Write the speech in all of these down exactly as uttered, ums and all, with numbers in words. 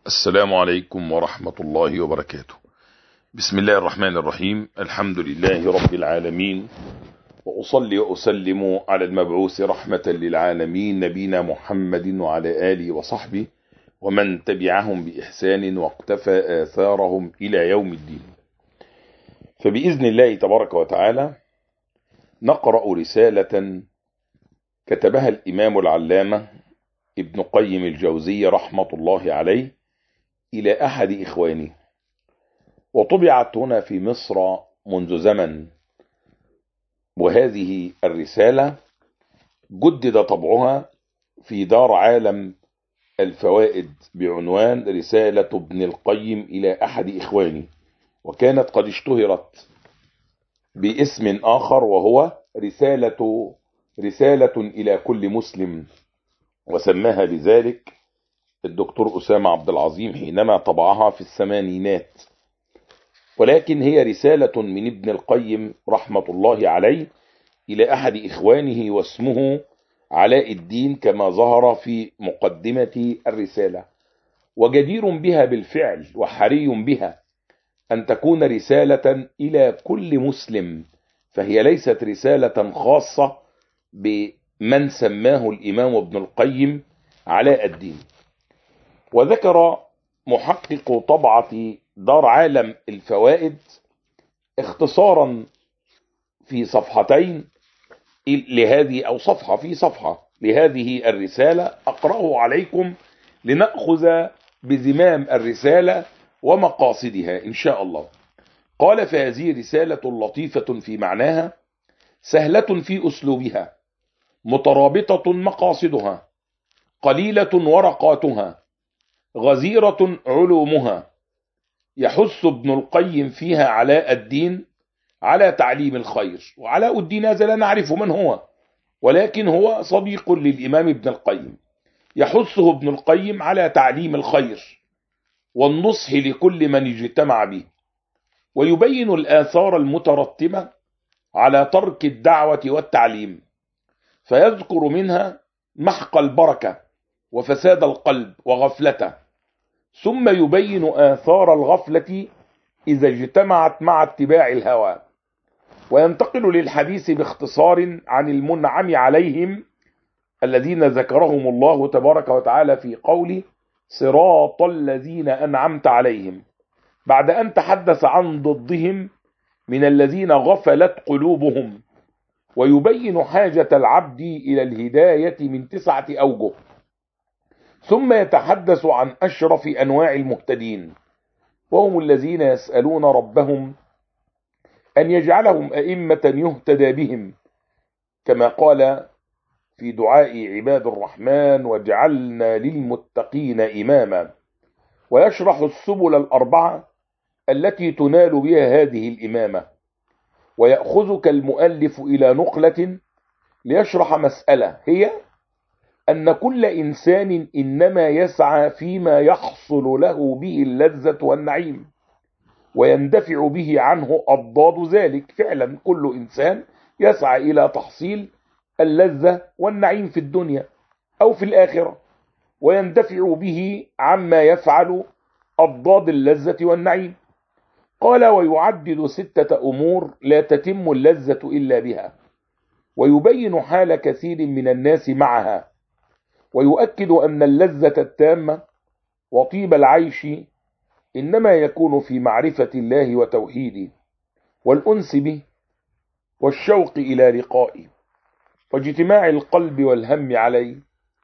السلام عليكم ورحمة الله وبركاته. بسم الله الرحمن الرحيم. الحمد لله رب العالمين، وأصلي وأسلم على المبعوث رحمة للعالمين نبينا محمد وعلى آله وصحبه ومن تبعهم بإحسان واقتفى آثارهم إلى يوم الدين. فبإذن الله تبارك وتعالى نقرأ رسالة كتبها الإمام العلامة ابن قيم الجوزي رحمة الله عليه إلى أحد إخوانه، وطبعت هنا في مصر منذ زمن، وهذه الرسالة جدد طبعها في دار عالم الفوائد بعنوان رسالة ابن القيم إلى أحد إخوانه، وكانت قد اشتهرت باسم آخر وهو رسالة رسالة إلى كل مسلم، وسماها بذلك الدكتور أسامة عبد العظيم حينما طبعها في الثمانينات. ولكن هي رسالة من ابن القيم رحمة الله عليه إلى أحد إخوانه، واسمه علاء الدين كما ظهر في مقدمة الرسالة، وجدير بها بالفعل وحري بها أن تكون رسالة إلى كل مسلم، فهي ليست رسالة خاصة بمن سماه الإمام ابن القيم علاء الدين. وذكر محقق طبعة دار عالم الفوائد اختصارا في صفحتين لهذه أو صفحة في صفحة لهذه الرسالة، أقرأه عليكم لنأخذ بزمام الرسالة ومقاصدها إن شاء الله. قال: فهذه رسالة لطيفة في معناها، سهلة في أسلوبها، مترابطة مقاصدها، قليلة ورقاتها، غزيرة علومها. يحث ابن القيم فيها علاء الدين على تعليم الخير. وعلاء الدين هذا لا نعرف من هو، ولكن هو صديق للإمام ابن القيم. يحثه ابن القيم على تعليم الخير والنصح لكل من اجتمع به، ويبين الآثار المترتبة على ترك الدعوة والتعليم، فيذكر منها محق البركة وفساد القلب وغفلته، ثم يبين آثار الغفلة إذا اجتمعت مع اتباع الهوى، وينتقل للحديث باختصار عن المنعم عليهم الذين ذكرهم الله تبارك وتعالى في قوله: صراط الذين أنعمت عليهم، بعد أن تحدث عن ضدهم من الذين غفلت قلوبهم، ويبين حاجة العبد إلى الهداية من تسعة أوجه، ثم يتحدث عن أشرف أنواع المهتدين، وهم الذين يسألون ربهم أن يجعلهم أئمة يهتدى بهم، كما قال في دعاء عباد الرحمن: واجعلنا للمتقين إماما. ويشرح السبل الأربعة التي تنال بها هذه الإمامة، ويأخذك المؤلف إلى نقلة ليشرح مسألة، هي أن كل إنسان إنما يسعى فيما يحصل له به اللذة والنعيم، ويندفع به عنه أضداد ذلك. فعلا كل إنسان يسعى إلى تحصيل اللذة والنعيم في الدنيا أو في الآخرة، ويندفع به عما يفعل أضداد اللذة والنعيم. قال: ويعدد ستة أمور لا تتم اللذة إلا بها، ويبين حال كثير من الناس معها، ويؤكد أن اللذة التامة وطيب العيش إنما يكون في معرفة الله وتوحيده والأنس به والشوق إلى لقائه واجتماع القلب والهم عليه.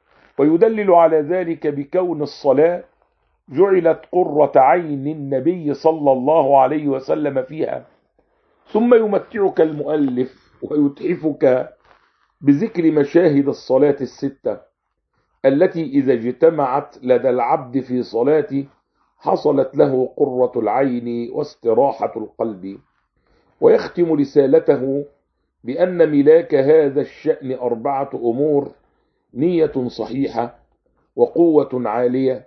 ويدلل على ذلك بكون الصلاة جعلت قرة عين النبي صلى الله عليه وسلم فيها. ثم يمتعك المؤلف ويتحفك بذكر مشاهد الصلاة الستة التي إذا اجتمعت لدى العبد في صلاته حصلت له قرة العين واستراحة القلب. ويختم رسالته بأن ملاك هذا الشأن أربعة أمور: نية صحيحة، وقوة عالية،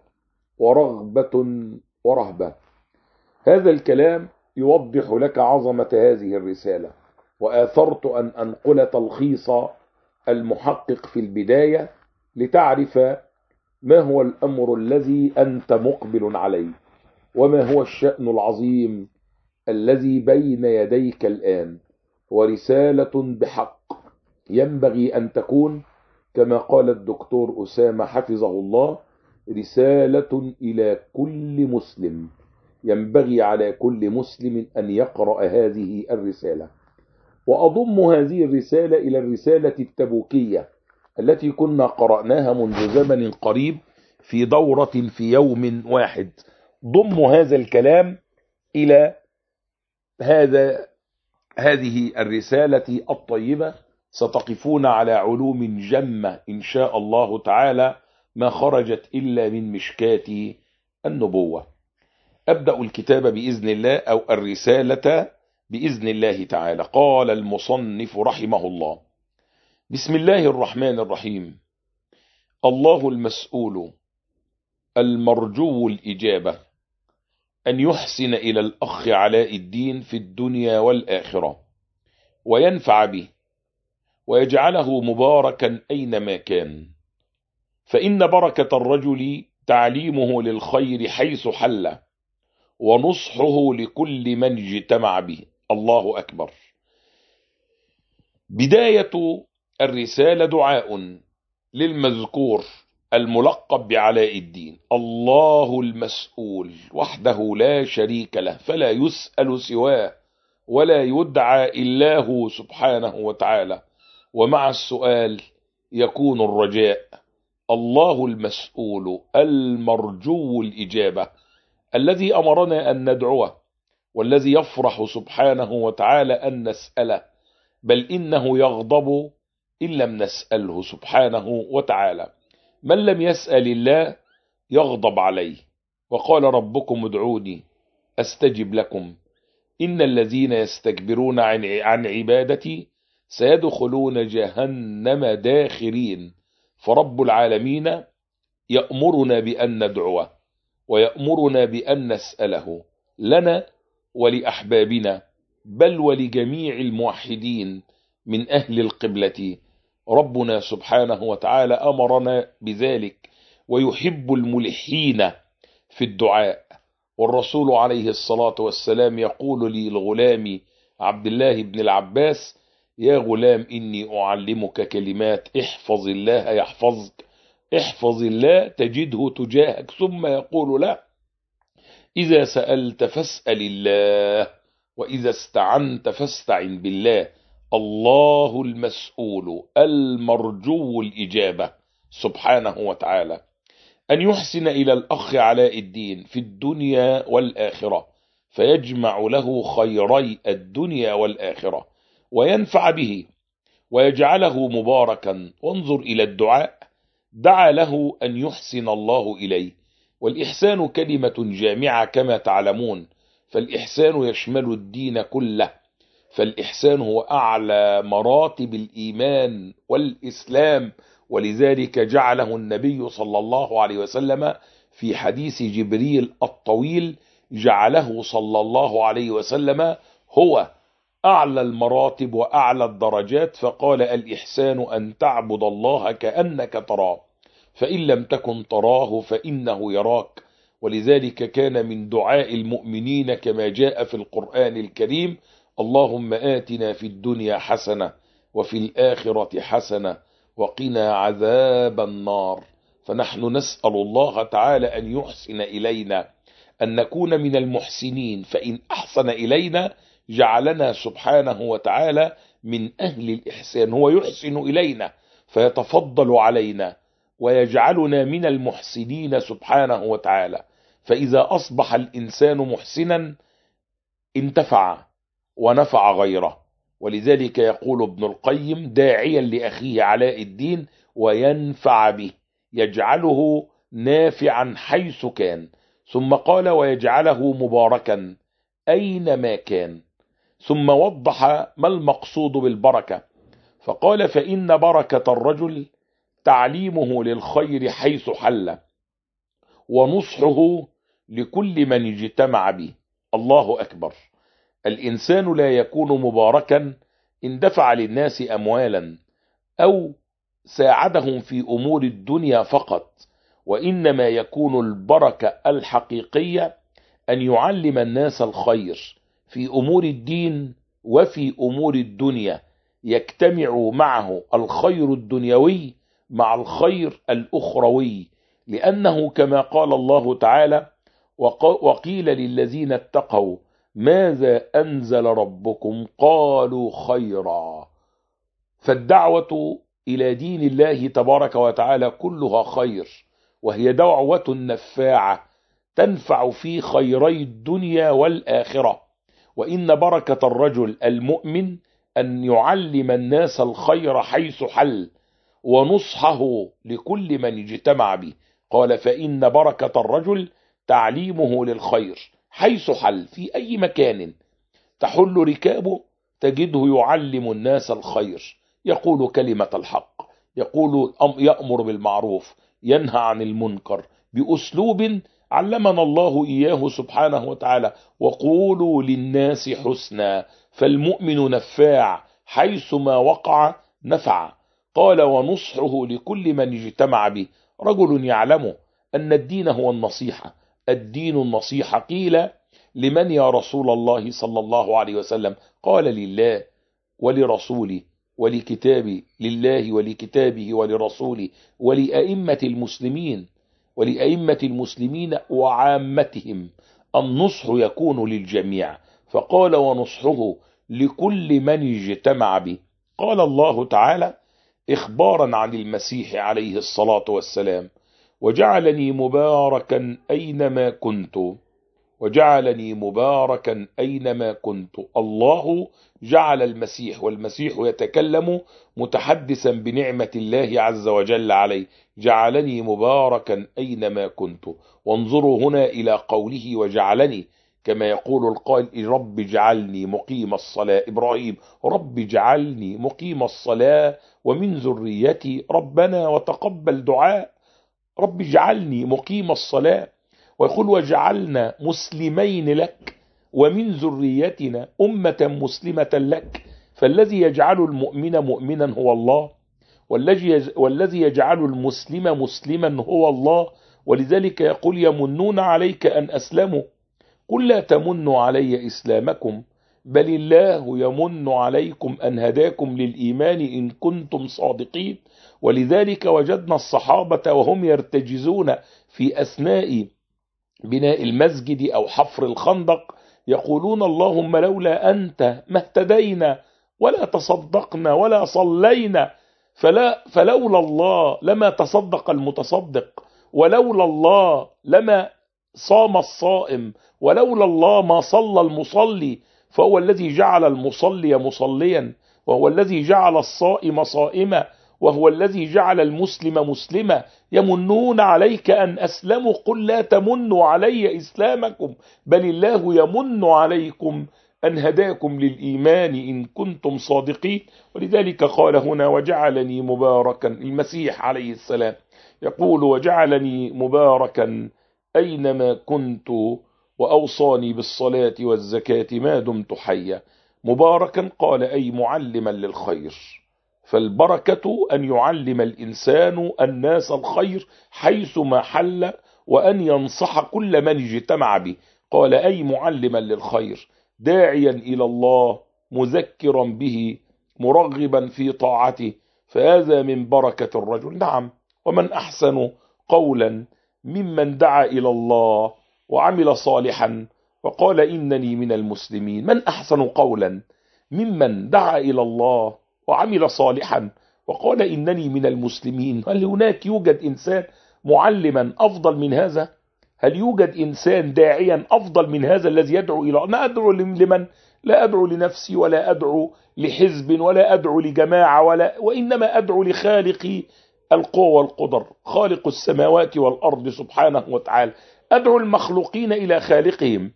ورغبة ورهبة. هذا الكلام يوضح لك عظمة هذه الرسالة، وآثرت أن أنقل تلخيص المحقق في البداية لتعرف ما هو الأمر الذي أنت مقبل عليه؟ وما هو الشأن العظيم الذي بين يديك الآن؟ ورسالة بحق ينبغي أن تكون كما قال الدكتور أسامة حفظه الله، رسالة إلى كل مسلم. ينبغي على كل مسلم أن يقرأ هذه الرسالة. وأضم هذه الرسالة إلى الرسالة التبوكية التي كنا قرأناها منذ زمن قريب في دورة في يوم واحد. ضم هذا الكلام إلى هذا هذه الرسالة الطيبة. ستقفون على علوم جمة إن شاء الله تعالى، ما خرجت إلا من مشكاة النبوة. أبدأ الكتاب بإذن الله، أو الرسالة بإذن الله تعالى. قال المصنف رحمه الله: بسم الله الرحمن الرحيم. الله المسؤول المرجو الإجابة أن يحسن إلى الأخ علاء الدين في الدنيا والآخرة، وينفع به، ويجعله مباركا أينما كان، فإن بركة الرجل تعليمه للخير حيث حل، ونصحه لكل من اجتمع به. الله أكبر. بداية الرسالة دعاء للمذكور الملقب بعلاء الدين، الله المسؤول وحده لا شريك له، فلا يسأل سواه ولا يدعى إلا هو سبحانه وتعالى، ومع السؤال يكون الرجاء. الله المسؤول المرجو الإجابة، الذي أمرنا أن ندعوه، والذي يفرح سبحانه وتعالى أن نسأله، بل إنه يغضب إن لم نسأله سبحانه وتعالى. من لم يسأل الله يغضب عليه. وقال ربكم ادعوني أستجب لكم، إن الذين يستكبرون عن عبادتي سيدخلون جهنم داخرين. فرب العالمين يأمرنا بأن ندعوه، ويأمرنا بأن نسأله لنا ولأحبابنا، بل ولجميع الموحدين من أهل القبلة. ربنا سبحانه وتعالى أمرنا بذلك، ويحب الملحين في الدعاء. والرسول عليه الصلاة والسلام يقول للغلام عبد الله بن العباس: يا غلام إني أعلمك كلمات، احفظ الله يحفظك، احفظ الله تجده تجاهك. ثم يقول له: إذا سألت فاسأل الله، وإذا استعنت فاستعن بالله. الله المسؤول المرجو الإجابة سبحانه وتعالى أن يحسن إلى الأخ علاء الدين في الدنيا والآخرة، فيجمع له خيري الدنيا والآخرة، وينفع به، ويجعله مباركا. وانظر إلى الدعاء، دعا له أن يحسن الله إليه. والإحسان كلمة جامعة كما تعلمون، فالإحسان يشمل الدين كله، فالإحسان هو أعلى مراتب الإيمان والإسلام. ولذلك جعله النبي صلى الله عليه وسلم في حديث جبريل الطويل، جعله صلى الله عليه وسلم هو أعلى المراتب وأعلى الدرجات، فقال: الإحسان أن تعبد الله كأنك تراه، فإن لم تكن تراه فإنه يراك. ولذلك كان من دعاء المؤمنين كما جاء في القرآن الكريم: اللهم آتنا في الدنيا حسنة وفي الآخرة حسنة وقنا عذاب النار. فنحن نسأل الله تعالى أن يحسن إلينا، أن نكون من المحسنين، فإن أحسن إلينا جعلنا سبحانه وتعالى من أهل الإحسان. هو يحسن إلينا فيتفضل علينا ويجعلنا من المحسنين سبحانه وتعالى. فإذا أصبح الإنسان محسنا انتفع ونفع غيره. ولذلك يقول ابن القيم داعيا لأخيه علاء الدين: وينفع به، يجعله نافعا حيث كان. ثم قال: ويجعله مباركا أينما كان. ثم وضح ما المقصود بالبركة، فقال: فإن بركة الرجل تعليمه للخير حيث حل، ونصحه لكل من اجتمع به. الله أكبر. الإنسان لا يكون مباركا إن دفع للناس أموالا أو ساعدهم في أمور الدنيا فقط، وإنما يكون البركة الحقيقية أن يعلم الناس الخير في أمور الدين وفي أمور الدنيا، يجتمع معه الخير الدنيوي مع الخير الأخروي، لأنه كما قال الله تعالى: وقيل للذين اتقوا ماذا أنزل ربكم قالوا خيرا. فالدعوة إلى دين الله تبارك وتعالى كلها خير، وهي دعوة نفاعة تنفع في خيري الدنيا والآخرة. وإن بركة الرجل المؤمن أن يعلم الناس الخير حيث حل، ونصحه لكل من اجتمع به. قال: فإن بركة الرجل تعليمه للخير حيث حل، في أي مكان تحل ركابه تجده يعلم الناس الخير، يقول كلمة الحق، يقول يأمر بالمعروف، ينهى عن المنكر بأسلوب علمنا الله إياه سبحانه وتعالى: وقولوا للناس حسنا. فالمؤمن نفاع حيثما وقع نفع. قال: ونصحه لكل من اجتمع به. رجل يعلم أن الدين هو النصيحة، الدين النصيحة. قيل: لمن يا رسول الله صلى الله عليه وسلم؟ قال: لله ولرسوله ولكتابه، لله ولكتابه ولرسوله ولأئمة المسلمين ولأئمة المسلمين وعامتهم. النصح يكون للجميع. فقال: ونصحه لكل من اجتمع به. قال الله تعالى إخبارا عن المسيح عليه الصلاة والسلام: وجعلني مباركا أينما كنت وجعلني مباركا أينما كنت. الله جعل المسيح، والمسيح يتكلم متحدثا بنعمة الله عز وجل عليه: جعلني مباركا أينما كنت. وانظروا هنا إلى قوله وجعلني، كما يقول القائل: رب اجعلني مقيم الصلاة. إبراهيم: رب اجعلني مقيم الصلاة ومن ذريتي ربنا وتقبل دعاء. رب اجعلني مقيم الصلاة. ويقول: وجعلنا مسلمين لك ومن ذريتنا أمة مسلمة لك. فالذي يجعل المؤمن مؤمنا هو الله، والذي يجعل المسلم مسلما هو الله. ولذلك يقول: يمنون عليك أن أسلموا، قل لا تمنوا علي إسلامكم بل الله يمن عليكم أن هداكم للإيمان إن كنتم صادقين. ولذلك وجدنا الصحابة وهم يرتجزون في أثناء بناء المسجد أو حفر الخندق يقولون: اللهم لولا أنت ما اهتدينا ولا تصدقنا ولا صلينا. فلا فلولا الله لما تصدق المتصدق، ولولا الله لما صام الصائم، ولولا الله ما صلى المصلي. فهو الذي جعل المصلي مصليا، وهو الذي جعل الصائم صائما، وهو الذي جعل المسلم مسلما. يمنون عليك أن أسلموا، قل لا تمنوا علي إسلامكم بل الله يمن عليكم أن هداكم للإيمان إن كنتم صادقين. ولذلك قال هنا: وجعلني مباركا. المسيح عليه السلام يقول: وجعلني مباركا أينما كنت وأوصاني بالصلاة والزكاة ما دمت حيا. مباركا قال أي معلما للخير. فالبركة أن يعلم الإنسان الناس الخير حيثما حل، وأن ينصح كل من اجتمع به. قال أي معلما للخير، داعيا إلى الله، مذكرا به، مرغبا في طاعته. فهذا من بركة الرجل. نعم، ومن أحسن قولا ممن دعا إلى الله وعمل صالحا وقال إنني من المسلمين. من أحسن قولا ممن دعا إلى الله وعمل صالحا وقال إنني من المسلمين؟ هل هناك يوجد إنسان معلما أفضل من هذا؟ هل يوجد إنسان داعيا أفضل من هذا الذي يدعو إلى؟ أنا أدعو لمن؟ لا أدعو لنفسي، ولا أدعو لحزب، ولا أدعو لجماعة، ولا وإنما أدعو لخالق القوة والقدر، خالق السماوات والأرض سبحانه وتعالى. أدعو المخلوقين إلى خالقهم،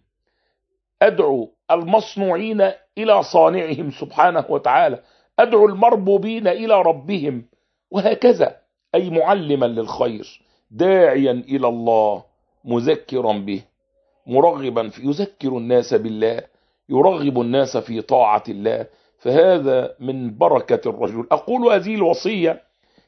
أدعو المصنوعين إلى صانعهم سبحانه وتعالى، أدعو المربوبين إلى ربهم، وهكذا. أي معلما للخير، داعيا إلى الله، مذكرا به، مرغبا في، يذكر الناس بالله، يرغب الناس في طاعة الله. فهذا من بركة الرجل. أقول هذه الوصية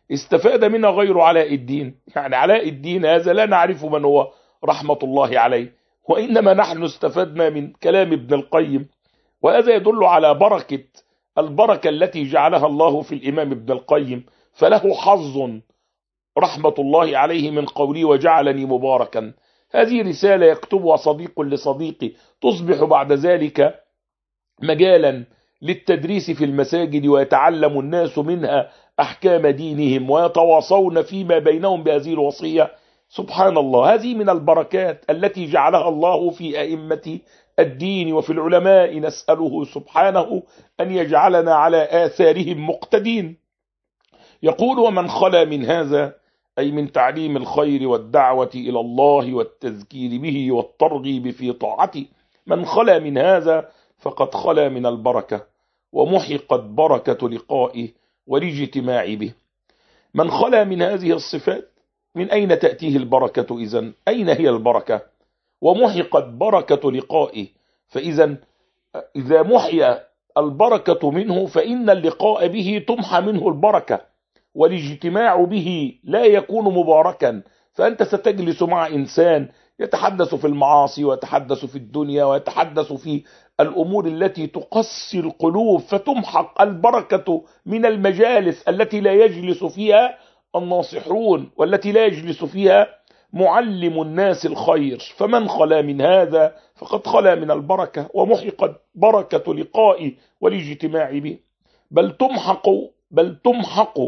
استفاد منها غير علاء الدين. يعني علاء الدين هذا لا نعرف من هو رحمة الله عليه، وإنما نحن استفدنا من كلام ابن القيم. وهذا يدل على بركة البركة التي جعلها الله في الإمام ابن القيم، فله حظ رحمة الله عليه من قولي وجعلني مباركا. هذه رسالة يكتبها صديق لصديقي تصبح بعد ذلك مجالا للتدريس في المساجد، ويتعلم الناس منها أحكام دينهم ويتواصون فيما بينهم بهذه الوصية. سبحان الله، هذه من البركات التي جعلها الله في أئمة الدين وفي العلماء. نسأله سبحانه أن يجعلنا على آثارهم مقتدين. يقول: ومن خلا من هذا، أي من تعليم الخير والدعوة إلى الله والتذكير به والترغيب في طاعته، من خلا من هذا فقد خلا من البركة، ومحقت بركة لقائه والاجتماع به. من خلا من هذه الصفات، من أين تأتيه البركة إذن؟ أين هي البركة؟ ومحقت بركة لقائه، فإذا إذا محي البركة منه فإن اللقاء به تمحى منه البركة، والاجتماع به لا يكون مباركا. فأنت ستجلس مع إنسان يتحدث في المعاصي ويتحدث في الدنيا ويتحدث في الأمور التي تقسي القلوب، فتمحق البركة من المجالس التي لا يجلس فيها الناصحون والتي لا يجلس فيها معلم الناس الخير. فمن خلا من هذا فقد خلا من البركة، ومحقت بركة لقائه والاجتماع به. بل تمحق بل تمحق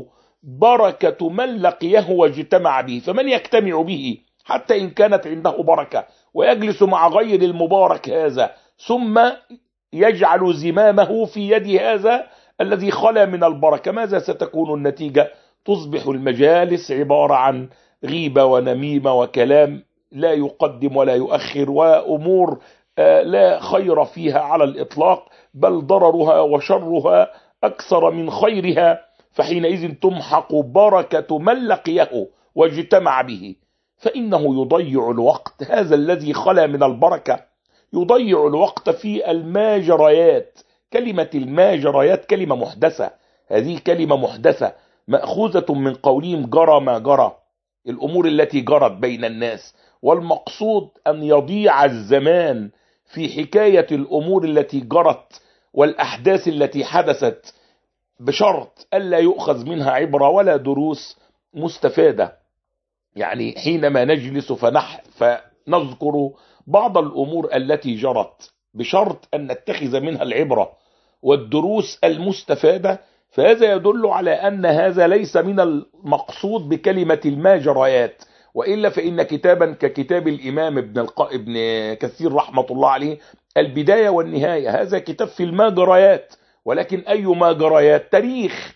بركة من لقيه واجتمع به. فمن يجتمع به حتى إن كانت عنده بركة ويجلس مع غير المبارك هذا، ثم يجعل زمامه في يد هذا الذي خلا من البركة، ماذا ستكون النتيجة؟ تصبح المجالس عبارة عن غيبة ونميمة وكلام لا يقدم ولا يؤخر، وأمور لا خير فيها على الإطلاق، بل ضررها وشرها أكثر من خيرها. فحينئذ تمحق بركة من لقيه واجتمع به، فإنه يضيع الوقت. هذا الذي خلا من البركة يضيع الوقت في الماجريات. كلمة الماجريات كلمة محدثة، هذه كلمة محدثة مأخوذة من قولهم جرى ما جرى، الأمور التي جرت بين الناس. والمقصود أن يضيع الزمان في حكاية الأمور التي جرت والأحداث التي حدثت، بشرط ألا يؤخذ منها عبرة ولا دروس مستفادة. يعني حينما نجلس فنح فنذكر بعض الأمور التي جرت بشرط أن نتخذ منها العبرة والدروس المستفادة، فهذا يدل على أن هذا ليس من المقصود بكلمة الماجريات. وإلا فإن كتابا ككتاب الإمام ابن, الق... ابن كثير رحمة الله عليه البداية والنهاية، هذا كتاب في الماجريات، ولكن أي ماجريات؟ تاريخ،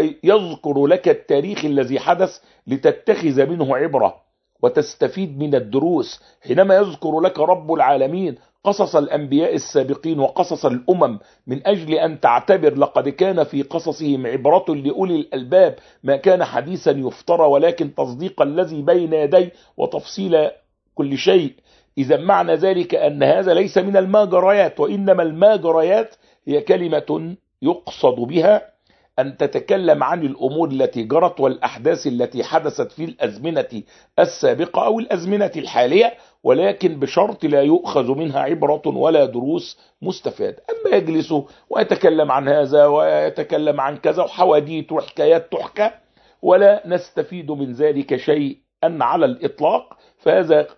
فيذكر لك التاريخ الذي حدث لتتخذ منه عبرة وتستفيد من الدروس. حينما يذكر لك رب العالمين قصص الأنبياء السابقين وقصص الأمم من أجل أن تعتبر لقد كان في قصصهم عبرة لأولي الألباب، ما كان حديثا يفترى ولكن تصديق الذي بين يديه وتفصيل كل شيء. إذا معنى ذلك أن هذا ليس من الماجريات، وإنما الماجريات هي كلمة يقصد بها أن تتكلم عن الأمور التي جرت والأحداث التي حدثت في الأزمنة السابقة أو الأزمنة الحالية، ولكن بشرط لا يؤخذ منها عبرة ولا دروس مستفاد. أما يجلس ويتكلم عن هذا ويتكلم عن كذا وحواديت وحكايات تحكى ولا نستفيد من ذلك شيئا على الإطلاق، فهذا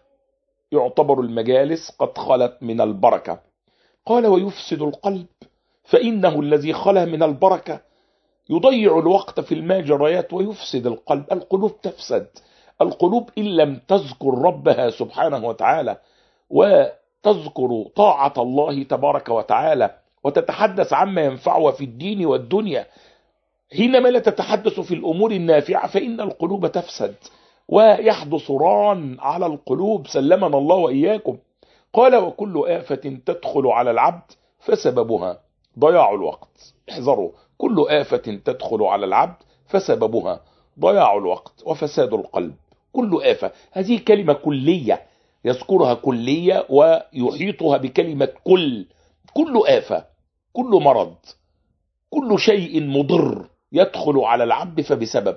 يعتبر المجالس قد خلت من البركة. قال: ويفسد القلب، فإنه الذي خلا من البركة يضيع الوقت في الماجريات ويفسد القلب. القلوب تفسد، القلوب إن لم تذكر ربها سبحانه وتعالى وتذكر طاعة الله تبارك وتعالى وتتحدث عما ينفعها في الدين والدنيا، حينما لا تتحدث في الأمور النافعة فإن القلوب تفسد ويحدث ران على القلوب، سلمنا الله وإياكم. قال: وكل آفة تدخل على العبد فسببها ضياع الوقت. احذروا، كل آفة تدخل على العبد فسببها ضياع الوقت وفساد القلب. كل آفة، هذه كلمة كلية يذكرها كلية ويحيطها بكلمة كل. كل آفة، كل مرض، كل شيء مضر يدخل على العبد فبسبب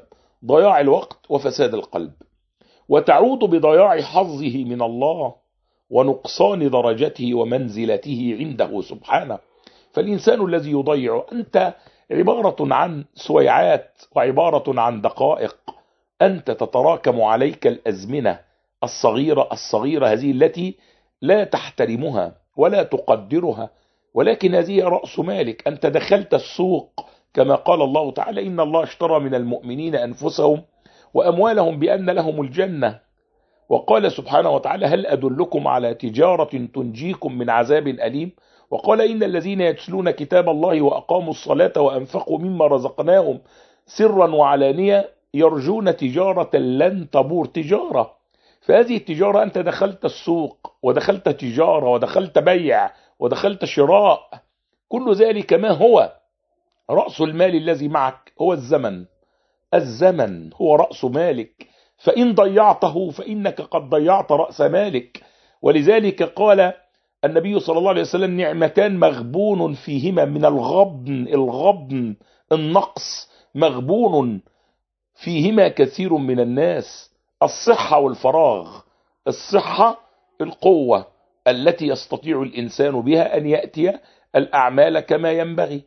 ضياع الوقت وفساد القلب، وتعود بضياع حظه من الله ونقصان درجته ومنزلته عنده سبحانه. فالإنسان الذي يضيع، أنت عبارة عن سويعات وعبارة عن دقائق، أنت تتراكم عليك الأزمنة الصغيرة الصغيرة هذه التي لا تحترمها ولا تقدرها، ولكن هذه رأس مالك. أنت دخلت السوق كما قال الله تعالى: إن الله اشترى من المؤمنين أنفسهم وأموالهم بأن لهم الجنة. وقال سبحانه وتعالى: هل أدلكم على تجارة تنجيكم من عذاب أليم؟ وقال: إن الذين يتلون كتاب الله وأقاموا الصلاة وأنفقوا مما رزقناهم سرا وعلانية يرجون تجارة لن تبور. تجارة، فهذه التجارة أنت دخلت السوق ودخلت تجارة ودخلت بيع ودخلت شراء، كل ذلك ما هو رأس المال الذي معك؟ هو الزمن. الزمن هو رأس مالك، فإن ضيعته فإنك قد ضيعت رأس مالك. ولذلك قال النبي صلى الله عليه وسلم: نعمتان مغبون فيهما من الغبن، الغبن النقص، مغبون فيهما كثير من الناس: الصحة والفراغ. الصحة القوة التي يستطيع الإنسان بها أن يأتي الأعمال كما ينبغي،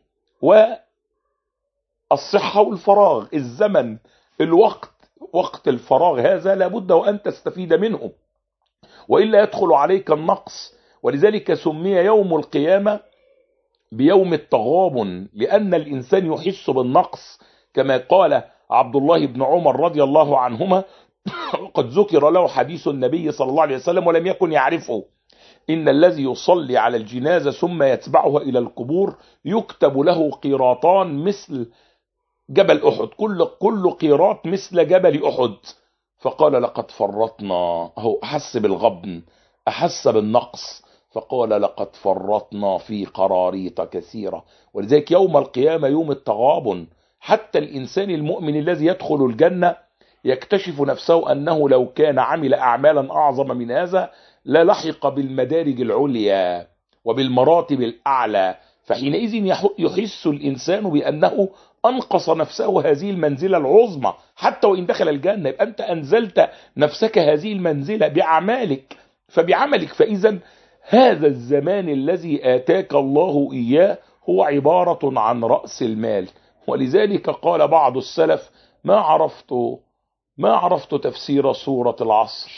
والصحة والفراغ الزمن الوقت، وقت الفراغ هذا لابد وأن تستفيد منه وإلا يدخل عليك النقص. ولذلك سمي يوم القيامة بيوم التغابن، لأن الإنسان يحس بالنقص، كما قال عبد الله بن عمر رضي الله عنهما وقد ذكر له حديث النبي صلى الله عليه وسلم ولم يكن يعرفه: إن الذي يصلي على الجنازة ثم يتبعها إلى القبور يكتب له قيراطان مثل جبل أحد، كل كل قيراط مثل جبل أحد. فقال: لقد فرطنا. هو أحس بالغبن، أحس بالنقص، فقال: لقد فرطنا في قراريط كثيرة. ولذلك يوم القيامة يوم التغابن. حتى الإنسان المؤمن الذي يدخل الجنة يكتشف نفسه أنه لو كان عمل أعمالا أعظم من هذا للحق بالمدارج العليا وبالمراتب الأعلى، فحينئذ يحس الإنسان بأنه أنقص نفسه هذه المنزلة العظمى حتى وإن دخل الجنة. يبقى أنت أنزلت نفسك هذه المنزلة بعمالك، فبعملك. فإذا هذا الزمان الذي آتاك الله إياه هو عبارة عن رأس المال. ولذلك قال بعض السلف: ما عرفت ما عرفت تفسير سورة العصر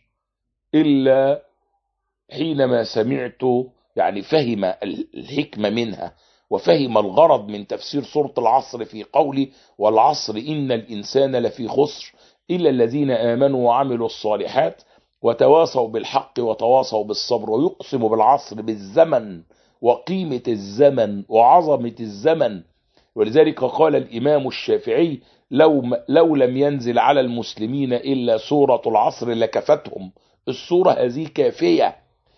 إلا حينما سمعت، يعني فهم الحكمة منها وفهم الغرض من تفسير سورة العصر في قولي: والعصر إن الإنسان لفي خسر إلا الذين آمنوا وعملوا الصالحات وتواصوا بالحق وتواصوا بالصبر. ويقسم بالعصر، بالزمن وقيمة الزمن وعظمة الزمن. ولذلك قال الإمام الشافعي: لو, لو لم ينزل على المسلمين إلا سورة العصر لكفتهم. السورة هذه كافية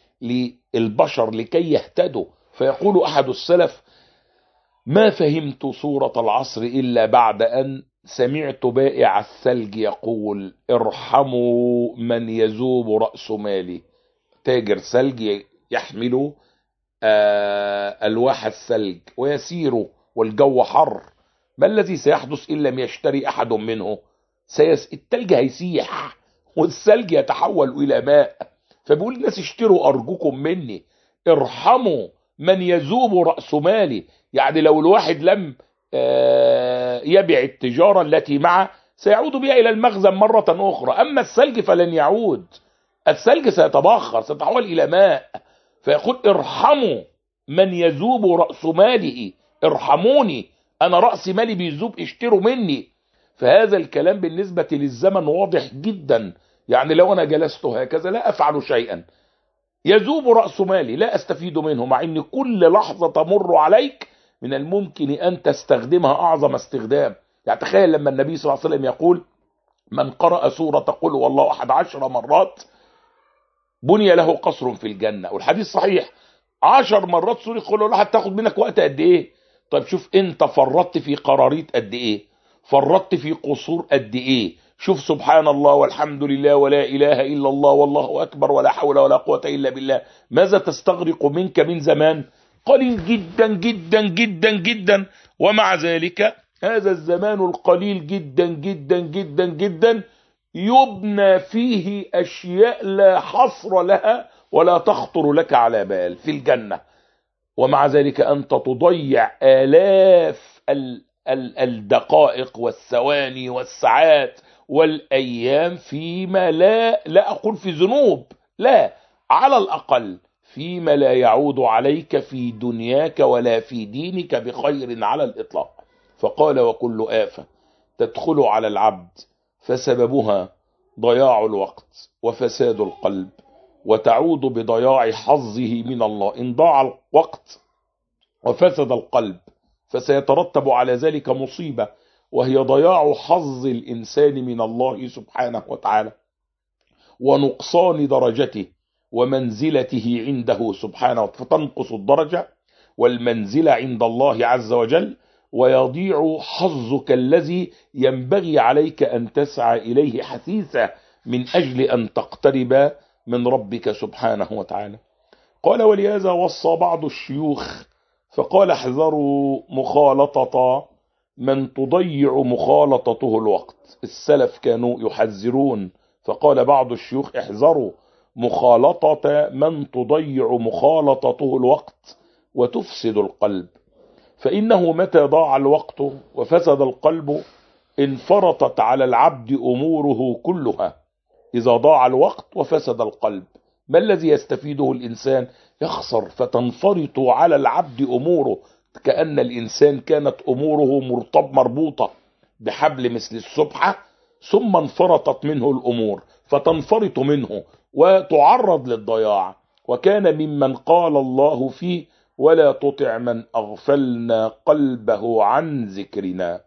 للبشر لكي يهتدوا. فيقول أحد السلف: ما فهمت سورة العصر إلا بعد أن سمعت بائع الثلج يقول: ارحموا من يذوب رأس مالي. تاجر ثلج يحمل ألواح الثلج ويسير والجو حر، ما الذي سيحدث إن لم يشتري أحد منه؟ سيس... الثلج هيسيح والثلج يتحول إلى ماء. فبيقول الناس: اشتروا أرجوكم مني، ارحموا من يذوب رأس مالي. يعني لو الواحد لم يبيع التجارة التي معه سيعود بها إلى المخزن مرة أخرى، أما الثلج فلن يعود، الثلج سيتبخر، سيتحول إلى ماء. فيقول: ارحموا من يذوب رأس ماله، ارحموني أنا رأس مالي بيذوب، اشتروا مني. فهذا الكلام بالنسبة للزمن واضح جدا. يعني لو أنا جلست هكذا لا أفعل شيئا، يذوب رأس مالي، لا أستفيد منه، مع أن كل لحظة تمر عليك من الممكن أن تستخدمها أعظم استخدام. يعني تخيل لما النبي صلى الله عليه وسلم يقول: من قرأ سورة قل هو الله أحد عشر مرات بني له قصر في الجنة. والحديث صحيح، عشر مرات سورة قل هو الله هتاخد منك وقت قد إيه؟ طيب شوف أنت فرطت في قراريط قد إيه، فرطت في قصور قد إيه. شوف سبحان الله والحمد لله ولا إله إلا الله والله أكبر ولا حول ولا قوة إلا بالله، ماذا تستغرق منك من زمان؟ قليل جدا جدا جدا جدا. ومع ذلك هذا الزمان القليل جدا جدا جدا جدا يبنى فيه أشياء لا حصر لها ولا تخطر لك على بال في الجنة، ومع ذلك أنت تضيع آلاف الدقائق والثواني والساعات والأيام فيما لا لا أقول في ذنوب، لا، على الأقل فيما لا يعود عليك في دنياك ولا في دينك بخير على الإطلاق. فقال: وكل آفة تدخل على العبد فسببها ضياع الوقت وفساد القلب، وتعود بضياع حظه من الله. إن ضاع الوقت وفسد القلب فسيترتب على ذلك مصيبة، وهي ضياع حظ الإنسان من الله سبحانه وتعالى، ونقصان درجته ومنزلته عنده سبحانه وتعالى، فتنقص الدرجة والمنزلة عند الله عز وجل، ويضيع حظك الذي ينبغي عليك أن تسعى إليه حثيثا من أجل أن تقترب من ربك سبحانه وتعالى. قال: ولهذا وصى بعض الشيوخ فقال: احذروا مخالطة من تضيع مخالطته الوقت. السلف كانوا يحذرون، فقال بعض الشيوخ: احذروا مخالطة من تضيع مخالطته الوقت وتفسد القلب، فإنه متى ضاع الوقت وفسد القلب انفرطت على العبد أموره كلها. إذا ضاع الوقت وفسد القلب ما الذي يستفيده الإنسان؟ يخسر، فتنفرط على العبد أموره، كأن الإنسان كانت أموره مرتب مربوطة بحبل مثل السبحة، ثم انفرطت منه الأمور فتنفرط منه وتعرض للضياع. وكان ممن قال الله فيه: ولا تطع من أغفلنا قلبه عن ذكرنا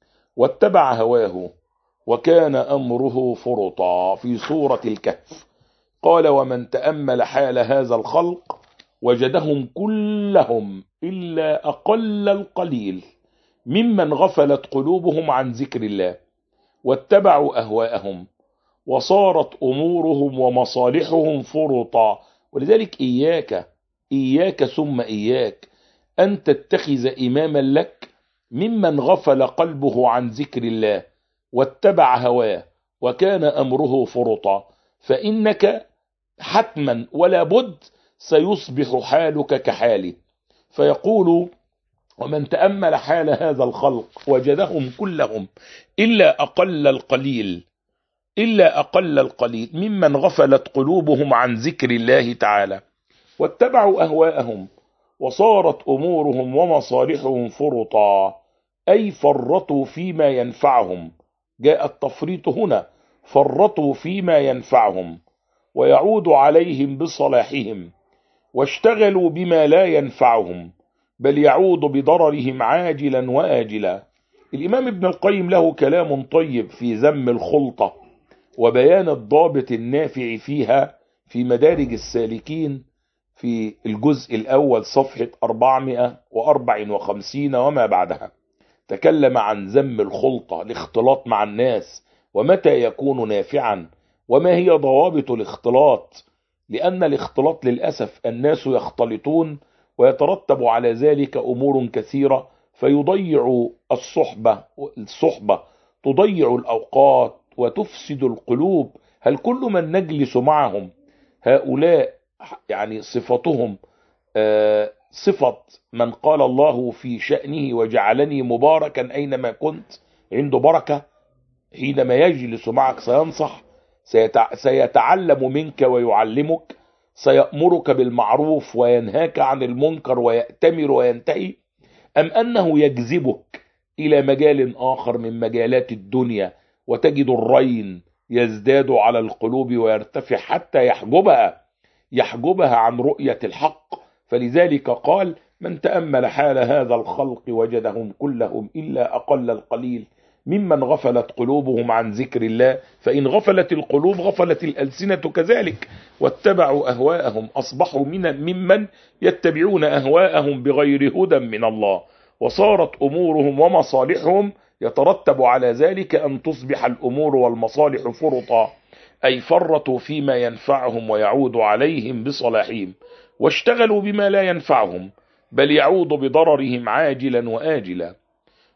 واتبع هواه وكان أمره فرطا، في سورة الكهف. قال: ومن تأمل حال هذا الخلق وجدهم كلهم إلا أقل القليل ممن غفلت قلوبهم عن ذكر الله واتبعوا أهواءهم وصارت أمورهم ومصالحهم فرطا. ولذلك إياك إياك ثم إياك أن تتخذ إماما لك ممن غفل قلبه عن ذكر الله واتبع هواه وكان أمره فرطا، فإنك حتما ولا بد سيصبح حالك كحاله. فيقول: ومن تأمل حال هذا الخلق وجدهم كلهم إلا أقل القليل إلا أقل القليل ممن غفلت قلوبهم عن ذكر الله تعالى واتبعوا أهواءهم وصارت أمورهم ومصالحهم فرطا، أي فرطوا فيما ينفعهم. جاء التفريط هنا، فرطوا فيما ينفعهم ويعود عليهم بصلاحهم، واشتغلوا بما لا ينفعهم بل يعود بضررهم عاجلا وآجلا. الإمام ابن القيم له كلام طيب في ذم الخلطة وبيان الضابط النافع فيها في مدارج السالكين في الجزء الأول صفحة أربعمائة وأربعة وخمسين وما بعدها. تكلم عن ذم الخلطة، الاختلاط مع الناس، ومتى يكون نافعا، وما هي ضوابط الاختلاط، لأن الاختلاط للأسف الناس يختلطون ويترتب على ذلك أمور كثيرة، فيضيع الصحبة الصحبة تضيع الأوقات وتفسد القلوب. هل كل من نجلس معهم هؤلاء يعني صفتهم آه صفة من قال الله في شأنه: وجعلني مباركا أينما كنت؟ عنده بركة، حينما يجلس معك سينصح، سيتعلم منك ويعلمك، سيأمرك بالمعروف وينهاك عن المنكر ويأتمر وينتهي؟ أم أنه يجذبك إلى مجال آخر من مجالات الدنيا وتجد الرين يزداد على القلوب ويرتفع حتى يحجبها يحجبها عن رؤية الحق؟ فلذلك قال: من تأمل حال هذا الخلق وجدهم كلهم إلا أقل القليل ممن غفلت قلوبهم عن ذكر الله. فإن غفلت القلوب غفلت الألسنة كذلك، واتبعوا أهواءهم، أصبحوا من ممن يتبعون أهواءهم بغير هدى من الله، وصارت أمورهم ومصالحهم يترتب على ذلك أن تصبح الأمور والمصالح فرطا، أي فرطوا فيما ينفعهم ويعود عليهم بصلاحهم، واشتغلوا بما لا ينفعهم بل يعود بضررهم عاجلا وآجلا.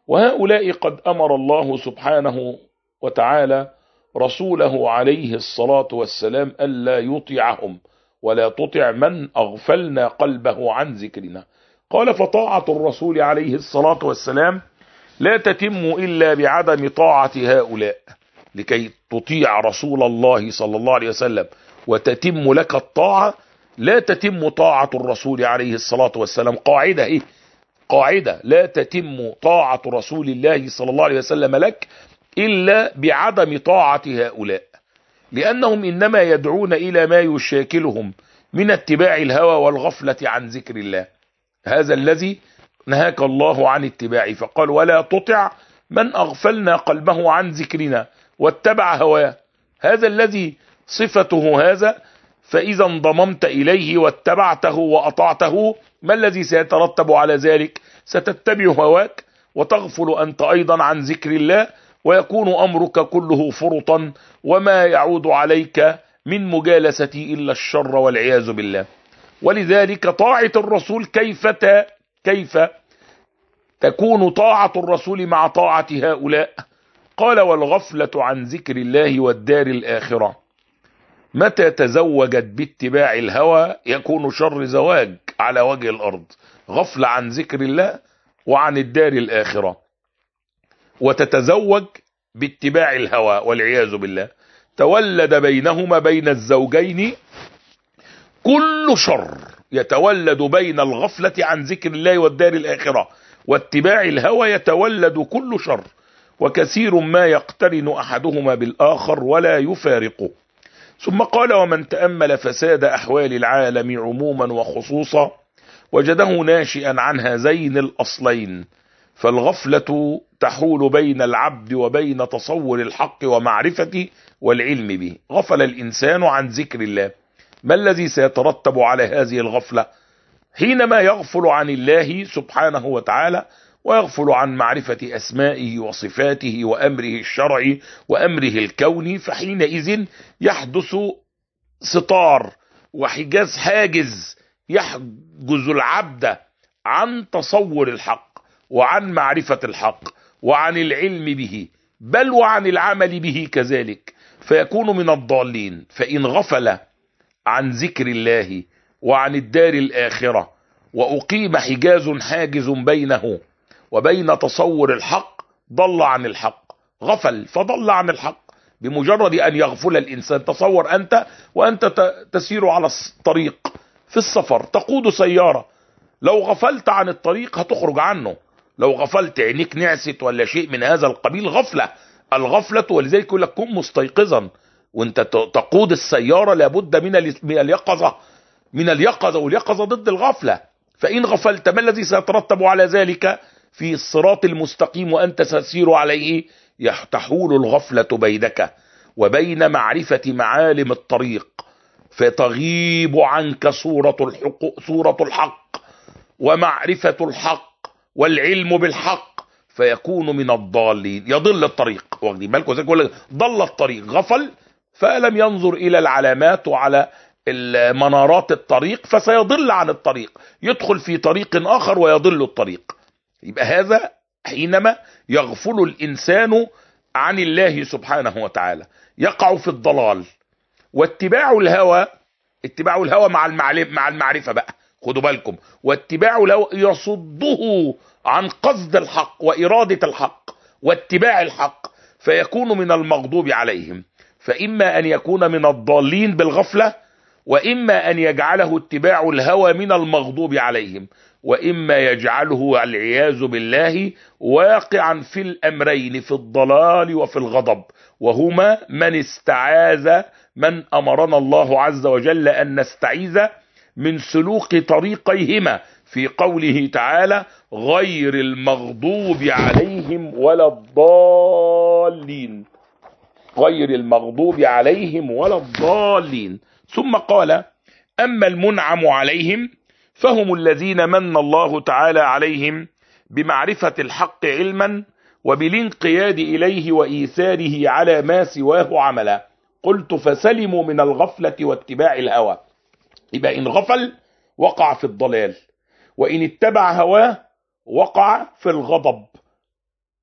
وهؤلاء قد أمر الله سبحانه وتعالى رسوله عليه الصلاة والسلام ألا يطيعهم ولا تطع من أغفلنا قلبه عن ذكرنا. قال فطاعة الرسول عليه الصلاة والسلام لا تتم إلا بعدم طاعة هؤلاء. لكي تطيع رسول الله صلى الله عليه وسلم وتتم لك الطاعة لا تتم طاعة الرسول عليه الصلاة والسلام. قاعدة إيه؟ قاعدة لا تتم طاعة رسول الله صلى الله عليه وسلم لك إلا بعدم طاعة هؤلاء، لأنهم إنما يدعون إلى ما يشاكلهم من اتباع الهوى والغفلة عن ذكر الله. هذا الذي نهاك الله عن اتباعه، فقال ولا تطع من أغفلنا قلبه عن ذكرنا واتبع هواه. هذا الذي صفته هذا، فإذا انضممت إليه واتبعته وأطعته ما الذي سيترتب على ذلك؟ ستتبع هواك وتغفل أنت أيضا عن ذكر الله، ويكون أمرك كله فرطا وما يعود عليك من مجالستي إلا الشر والعياذ بالله. ولذلك طاعة الرسول كيف كيف تكون طاعة الرسول مع طاعة هؤلاء؟ قال والغفلة عن ذكر الله والدار الآخرة متى تزوجت باتباع الهوى يكون شر زواج على وجه الأرض. غفلة عن ذكر الله وعن الدار الآخرة وتتزوج باتباع الهوى والعياذ بالله، تولد بينهما بين الزوجين كل شر. يتولد بين الغفلة عن ذكر الله والدار الآخرة واتباع الهوى يتولد كل شر، وكثير ما يقترن أحدهما بالآخر ولا يفارقه. ثم قال ومن تأمل فساد أحوال العالم عموما وخصوصا وجده ناشئا عن هذين الأصلين، فالغفلة تحول بين العبد وبين تصور الحق ومعرفته والعلم به. غفل الإنسان عن ذكر الله، ما الذي سيترتب على هذه الغفلة؟ حينما يغفل عن الله سبحانه وتعالى ويغفل عن معرفة أسمائه وصفاته وأمره الشرعي وأمره الكوني، فحينئذ يحدث ستار وحجاز حاجز يحجز العبد عن تصور الحق وعن معرفة الحق وعن العلم به، بل وعن العمل به كذلك، فيكون من الضالين. فإن غفل عن ذكر الله وعن الدار الآخرة وأقيم حجاز حاجز بينه وبين تصور الحق ضل عن الحق، غفل فضل عن الحق بمجرد أن يغفل الإنسان. تصور أنت وأنت تسير على الطريق في السفر تقود سيارة، لو غفلت عن الطريق هتخرج عنه، لو غفلت عينيك نعست ولا شيء من هذا القبيل غفلة. الغفلة ولذلك يقول لك كن مستيقظا وانت تقود السيارة، لابد من من اليقظة من اليقظة واليقظة ضد الغفلة. فإن غفلت ما الذي سيترتب على ذلك؟ في الصراط المستقيم وأنت تسير عليه تحول الغفلة بينك وبين معرفة معالم الطريق، فتغيب عنك صورة الحق صورة الحق ومعرفة الحق والعلم بالحق، فيكون من الضالين، يضل الطريق. واخدين بالكم زي يقول ضل الطريق، غفل فلم ينظر إلى العلامات وعلى منارات الطريق فسيضل عن الطريق، يدخل في طريق آخر ويضل الطريق. يبقى هذا حينما يغفل الإنسان عن الله سبحانه وتعالى يقع في الضلال. واتباع الهوى، اتباع الهوى مع مع المعرفة بقى، خدوا بالكم، واتباع الهوى يصده عن قصد الحق وإرادة الحق واتباع الحق، فيكون من المغضوب عليهم. فإما أن يكون من الضالين بالغفلة، وإما أن يجعله اتباع الهوى من المغضوب عليهم، وإما يجعله والعياذ بالله واقعا في الأمرين، في الضلال وفي الغضب، وهما من استعاذ من أمرنا الله عز وجل أن نستعيذ من سلوك طريقيهما في قوله تعالى غير المغضوب عليهم ولا الضالين، غير المغضوب عليهم ولا الضالين. ثم قال أما المنعم عليهم فهم الذين من الله تعالى عليهم بمعرفة الحق علما وبالانقياد إليه وإيثاره على ما سواه عملا. قلت فسلموا من الغفلة واتباع الهوى. يبقى إن غفل وقع في الضلال، وإن اتبع هواه وقع في الغضب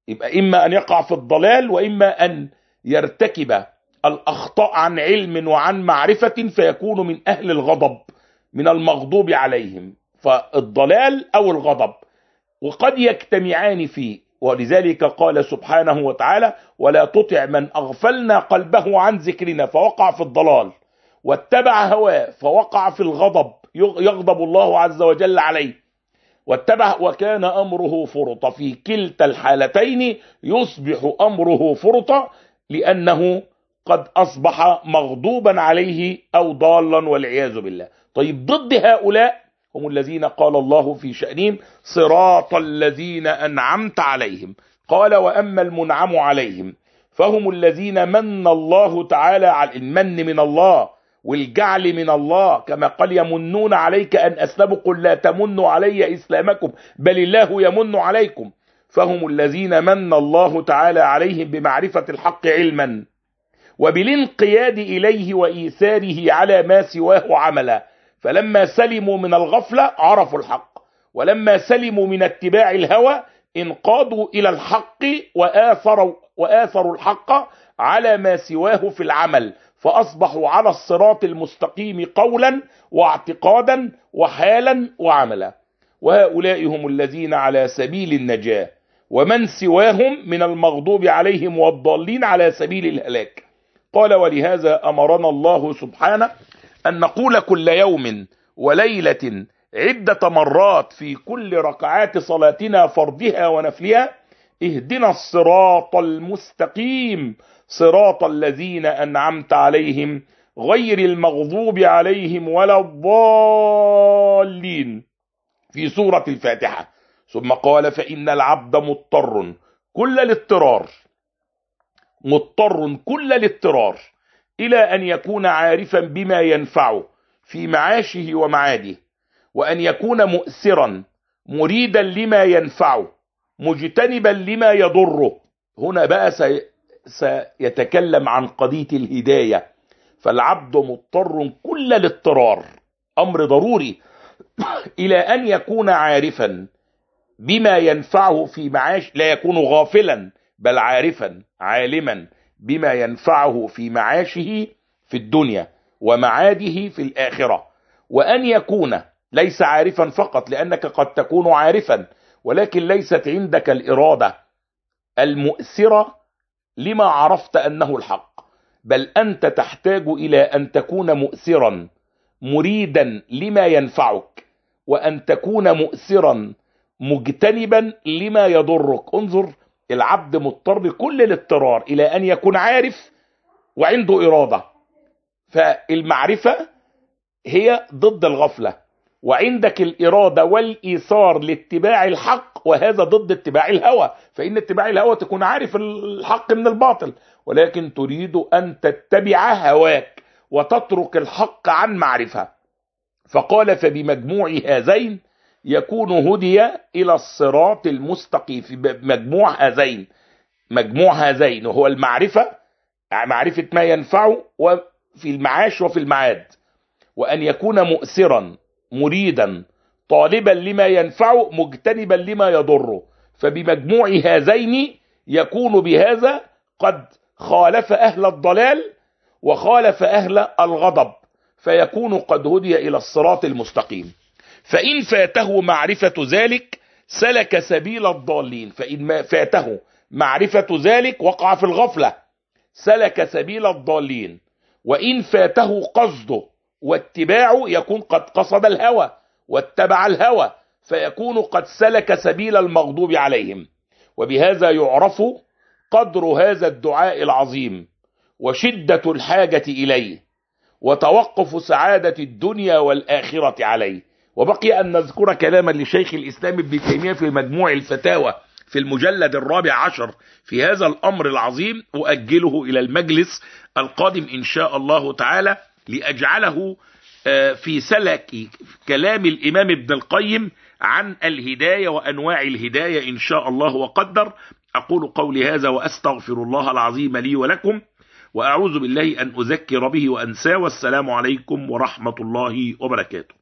يبقى إما أن يقع في الضلال وإما أن يرتكب الأخطاء عن علم وعن معرفة فيكون من أهل الغضب، من المغضوب عليهم. فالضلال أو الغضب وقد يجتمعان فيه، ولذلك قال سبحانه وتعالى: ولا تطع من أغفلنا قلبه عن ذكرنا فوقع في الضلال واتبع هواه فوقع في الغضب، يغضب الله عز وجل عليه، واتبع وكان أمره فرطا. في كلتا الحالتين يصبح أمره فرطا، لأنه قد أصبح مغضوبا عليه أو ضالا والعياذ بالله. طيب ضد هؤلاء هم الذين قال الله في شأنهم: صراط الذين أنعمت عليهم. قال: وأما المنعم عليهم فهم الذين من الله تعالى على المن من الله والجعل من الله، كما قال: يمنون عليك أن أسلموا قل لا تمنوا علي إسلامكم بل الله يمن عليكم. فهم الذين من الله تعالى عليهم بمعرفة الحق علما وبالانقياد إليه وإيثاره على ما سواه عملا، فلما سلموا من الغفلة عرفوا الحق، ولما سلموا من اتباع الهوى انقادوا إلى الحق وآثروا, وآثروا الحق على ما سواه في العمل، فأصبحوا على الصراط المستقيم قولا واعتقادا وحالا وعملا. وهؤلاء هم الذين على سبيل النجاة، ومن سواهم من المغضوب عليهم والضالين على سبيل الهلاك. قال: ولهذا أمرنا الله سبحانه أن نقول كل يوم وليلة عدة مرات في كل ركعات صلاتنا فرضها ونفلها: اهدنا الصراط المستقيم صراط الذين أنعمت عليهم غير المغضوب عليهم ولا الضالين، في سورة الفاتحة. ثم قال: فإن العبد مضطر كل الاضطرار مضطر كل الاضطرار إلى أن يكون عارفا بما ينفعه في معاشه ومعاده، وأن يكون مؤثرا مريدا لما ينفعه مجتنبا لما يضره. هنا بقى سيتكلم عن قضية الهداية. فالعبد مضطر كل الاضطرار، أمر ضروري، إلى أن يكون عارفا بما ينفعه في معاش، لا يكون غافلا بل عارفا عالما بما ينفعه في معاشه في الدنيا ومعاده في الآخرة. وأن يكون ليس عارفا فقط، لأنك قد تكون عارفا ولكن ليست عندك الإرادة المؤثرة لما عرفت أنه الحق، بل أنت تحتاج إلى أن تكون مؤثرا مريدا لما ينفعك، وأن تكون مؤثرا مجتنبا لما يضرك. انظر، العبد مضطر كل الاضطرار إلى أن يكون عارف وعنده إرادة. فالمعرفة هي ضد الغفلة، وعندك الإرادة والإيثار لاتباع الحق، وهذا ضد اتباع الهوى. فإن اتباع الهوى تكون عارف الحق من الباطل، ولكن تريد أن تتبع هواك وتترك الحق عن معرفة. فقال: فبمجموع هذين يكون هدي إلى الصراط المستقيم. في مجموع هذين، مجموع هذين وهو المعرفة، معرفة ما ينفعه وفي المعاش وفي المعاد، وأن يكون مؤثرا مريدا طالبا لما ينفعه مجتنبا لما يضره. فبمجموع هذين يكون بهذا قد خالف أهل الضلال وخالف أهل الغضب، فيكون قد هدي إلى الصراط المستقيم. فإن فاته معرفة ذلك سلك سبيل الضالين. فإن فاته معرفة ذلك وقع في الغفلة، سلك سبيل الضالين. وإن فاته قصده واتباعه يكون قد قصد الهوى واتبع الهوى، فيكون قد سلك سبيل المغضوب عليهم. وبهذا يعرف قدر هذا الدعاء العظيم وشدة الحاجة إليه وتوقف سعادة الدنيا والآخرة عليه. وبقي أن نذكر كلاما لشيخ الإسلام ابن تيمية في مجموع الفتاوى في المجلد الرابع عشر في هذا الأمر العظيم، أؤجله إلى المجلس القادم إن شاء الله تعالى، لأجعله في سلك كلام الإمام ابن القيم عن الهداية وأنواع الهداية إن شاء الله وقدر. أقول قولي هذا وأستغفر الله العظيم لي ولكم، وأعوذ بالله أن أذكر به وأنساه. والسلام عليكم ورحمة الله وبركاته.